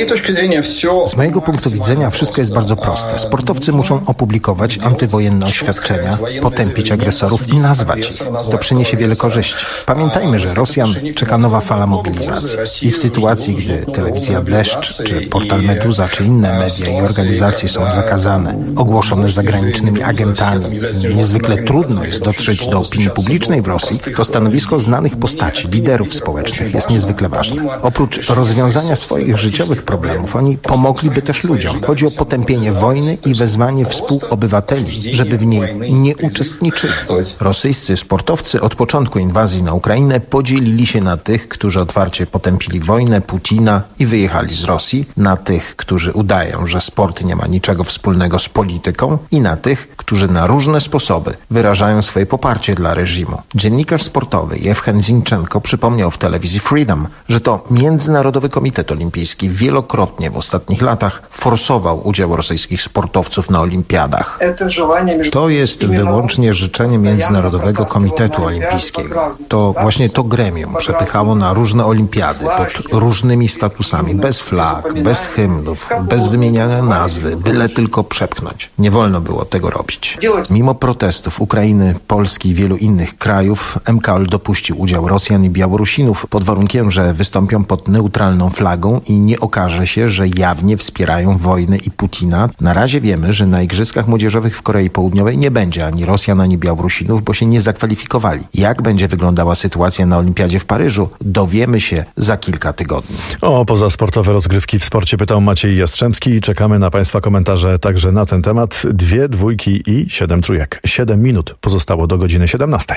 Z mojego punktu widzenia wszystko jest bardzo proste. Sportowcy muszą opublikować antywojenne oświadczenia, potępić agresorów i nazwać ich. To przyniesie wiele korzyści. Pamiętajmy, że Rosjan czeka nowa fala mobilizacji. I w sytuacji, gdy telewizja Deszcz, czy portal Meduza, czy inne media i organizacje są zakazane, ogłoszone zagranicznymi agentami, niezwykle trudno jest dotrzeć do opinii publicznej w Rosji, to stanowisko znanych postaci, liderów społecznych jest niezwykle ważne. Oprócz rozwiązania swoich życiowych problemów, oni pomogliby też ludziom. Chodzi o potępienie wojny i wezwanie współobywateli, żeby w niej nie uczestniczyli. Rosyjscy sportowcy od początku inwazji na Ukrainę podzielili się na tych, którzy otwarcie potępili wojnę, Putina i wyjechali z Rosji, na tych, którzy udają, że sport nie ma niczego wspólnego z polityką i na tych, którzy na różne sposoby wyrażają swoje poparcie dla reżimu. Dziennikarz sportowy Jewchen Zinczenko przypomniał w telewizji Freedom, że to Międzynarodowy Komitet Olimpijski wielokrotnie w ostatnich latach forsował udział rosyjskich sportowców na olimpiadach. To jest wyłącznie życzenie Międzynarodowego Komitetu Olimpijskiego. To właśnie to gremium przepychało na różne olimpiady pod różnymi statusami, bez flag, bez hymnów, bez wymieniania nazwy, byle tylko przepchnąć cofnąć. Nie wolno było tego robić. Mimo protestów Ukrainy, Polski i wielu innych krajów, MKOL dopuścił udział Rosjan i Białorusinów pod warunkiem, że wystąpią pod neutralną flagą i nie okaże się, że jawnie wspierają wojnę i Putina. Na razie wiemy, że na Igrzyskach Młodzieżowych w Korei Południowej nie będzie ani Rosjan, ani Białorusinów, bo się nie zakwalifikowali. Jak będzie wyglądała sytuacja na Olimpiadzie w Paryżu, dowiemy się za kilka tygodni. O pozasportowe rozgrywki w sporcie pytał Maciej Jastrzębski i czekamy na Państwa komentarze także na ten temat. 2 dwójki i 7 trójek. 7 minut pozostało do godziny 17.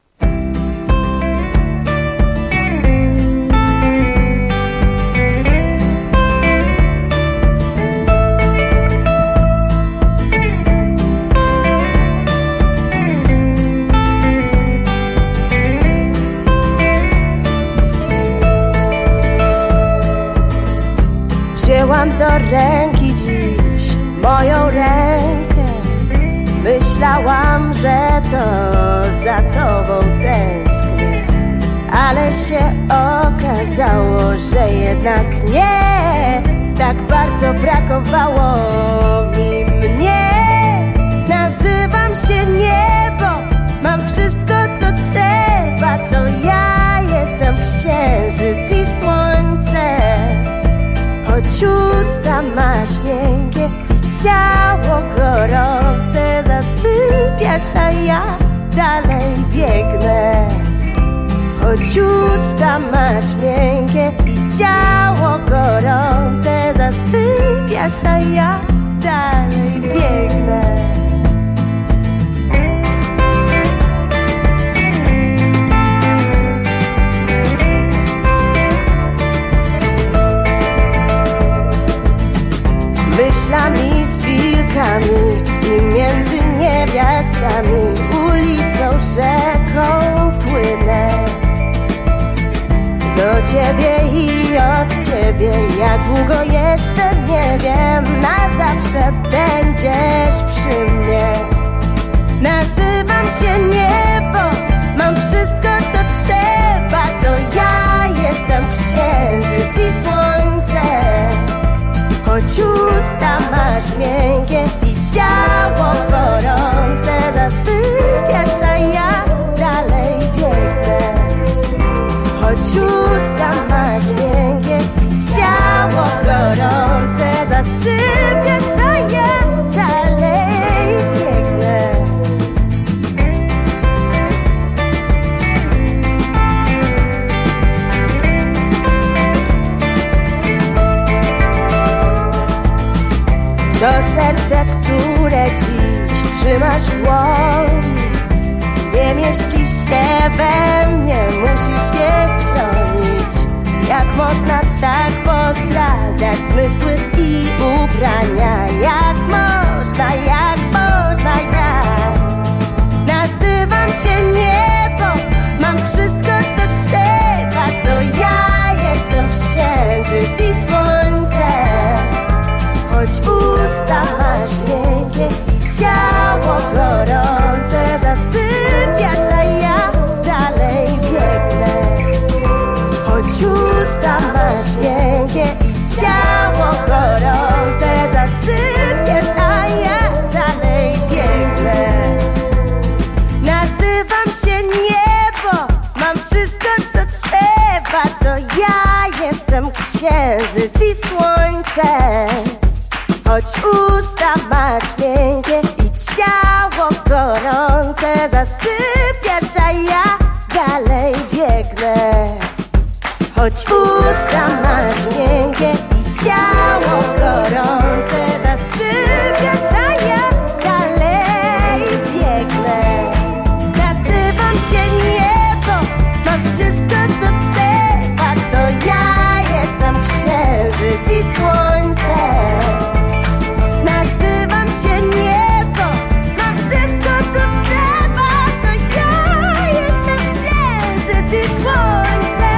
Wzięłam do ręki dziś moją rękę. Myślałam, że to za tobą tęsknię, ale się okazało, że jednak nie. Tak bardzo brakowało mi mnie. Nazywam się niebo, mam wszystko co trzeba. To ja jestem księżyc i słońce. Choć usta masz miękkie i ciało gorące, zasypiasz, a ja dalej biegnę. Choć usta masz miękkie i ciało gorące, zasypiasz, a ja dalej biegnę. Myślami z wilkami i między niewiastami, ulicą, rzeką płynę. Do ciebie i od ciebie, jak długo jeszcze nie wiem. Na zawsze będziesz przy mnie. Nazywam się niebo, mam wszystko co trzeba. To ja jestem księżyc i słońce. Choć usta masz miękkie i ciało gorące, zasypiasz, a ja dalej biegnę. Choć usta masz miękkie i ciało gorące, zasypiasz, a ja dalej biegnę. To serce, które dziś trzymasz w dłoni, nie mieści się we mnie, musisz je chronić. Jak można tak postradać zmysły i ubrania? Jak można ja? Nazywam się niebo, mam wszystko co trzeba. To ja jestem księżyc i słońce. Choć usta masz miękkie i ciało gorące, zasypiasz, a ja dalej biegnę. Choć usta masz miękkie i ciało gorące, zasypiasz, a ja dalej biegnę. Nazywam się niebo, mam wszystko co trzeba. To ja jestem księżyc i słońce. Choć usta masz miękkie i ciało gorące, zasypiasz, a ja dalej biegnę. Choć usta masz miękkie i ciało gorące, zasypiasz, a ja dalej biegnę. Nazywam się niebo, mam wszystko co trzeba. To ja jestem księżyc i słońce. Nazywam się niebo, mam wszystko co trzeba. To ja jestem księżyc i słońce.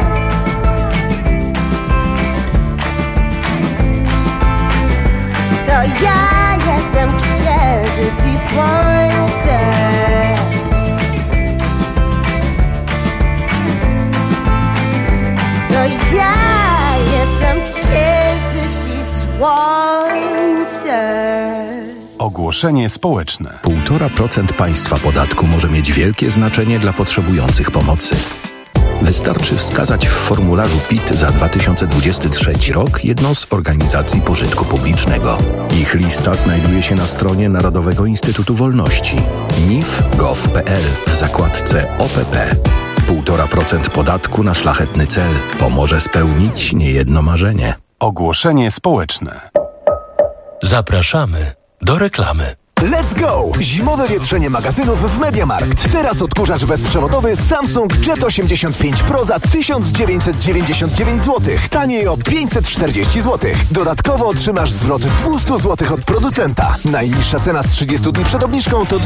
To ja jestem księżyc i słońce. To ja jestem księżyc Ogłoszenie społeczne. 1,5% państwa podatku może mieć wielkie znaczenie dla potrzebujących pomocy. Wystarczy wskazać w formularzu PIT za 2023 rok jedną z organizacji pożytku publicznego. Ich lista znajduje się na stronie Narodowego Instytutu Wolności nif.gov.pl w zakładce OPP. 1,5% podatku na szlachetny cel pomoże spełnić niejedno marzenie. Ogłoszenie społeczne. Zapraszamy do reklamy. Let's go! Zimowe wietrzenie magazynów w MediaMarkt. Teraz odkurzacz bezprzewodowy Samsung Jet 85 Pro za 1999 zł. Taniej o 540 zł. Dodatkowo otrzymasz zwrot 200 zł od producenta. Najniższa cena z 30 dni przed obniżką to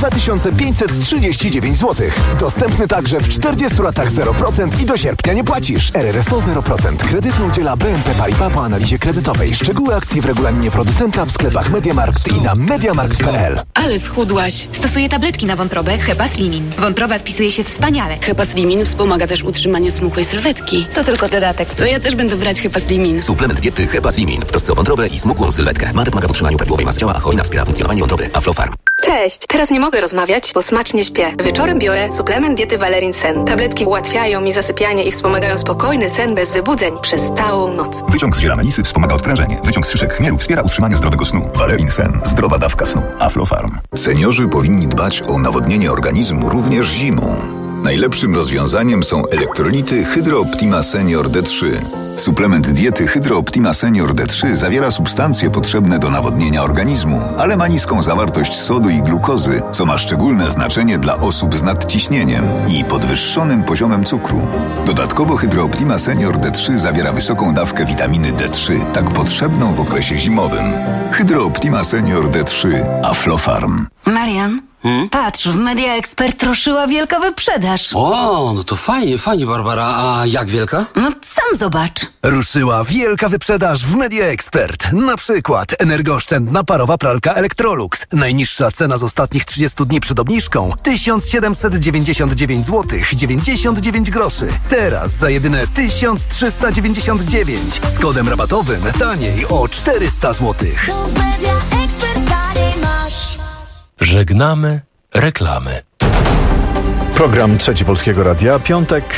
2539 zł. Dostępny także w 40 latach 0% i do sierpnia nie płacisz. RRSO 0%. Kredytu udziela BNP Paribas po analizie kredytowej. Szczegóły akcji w regulaminie producenta w sklepach MediaMarkt i na mediamarkt.pl. Ale schudłaś. Stosuję tabletki na wątrobę Hepaslimin. Wątroba spisuje się wspaniale. Hepaslimin wspomaga też utrzymanie smukłej sylwetki. To tylko dodatek. To ja też będę brać Hepaslimin. Suplement diety Hepaslimin w trosce o wątrobę i smukłą sylwetkę. Ma pomaga w utrzymaniu prawidłowej masy ciała, a hojna wspiera funkcjonowanie wątroby. Aflofarm. Cześć. Teraz nie mogę rozmawiać, bo smacznie śpię. Wieczorem biorę suplement diety Valerin Sen. Tabletki ułatwiają mi zasypianie i wspomagają spokojny sen bez wybudzeń przez całą noc. Wyciąg z ziela melisy wspomaga odprężenie. Wyciąg z szyszek chmielu wspiera utrzymanie zdrowego snu. Valerin Sen. Zdrowa dawka snu. Aflofarm. Seniorzy powinni dbać o nawodnienie organizmu również zimą. Najlepszym rozwiązaniem są elektrolity Hydro Optima Senior D3. Suplement diety Hydro Optima Senior D3 zawiera substancje potrzebne do nawodnienia organizmu, ale ma niską zawartość sodu i glukozy, co ma szczególne znaczenie dla osób z nadciśnieniem i podwyższonym poziomem cukru. Dodatkowo Hydro Optima Senior D3 zawiera wysoką dawkę witaminy D3, tak potrzebną w okresie zimowym. Hydro Optima Senior D3 Aflofarm. Marian? Patrz, w Media Expert ruszyła wielka wyprzedaż. O, no to fajnie, Barbara. A jak wielka? No sam zobacz. Ruszyła wielka wyprzedaż w Media Expert. Na przykład energooszczędna parowa pralka Electrolux. Najniższa cena z ostatnich 30 dni przed obniżką 1799 zł 99 groszy. Teraz za jedyne 1399. Z kodem rabatowym taniej o 400 zł. Żegnamy reklamy. Program Trzeci Polskiego Radia. Piątek,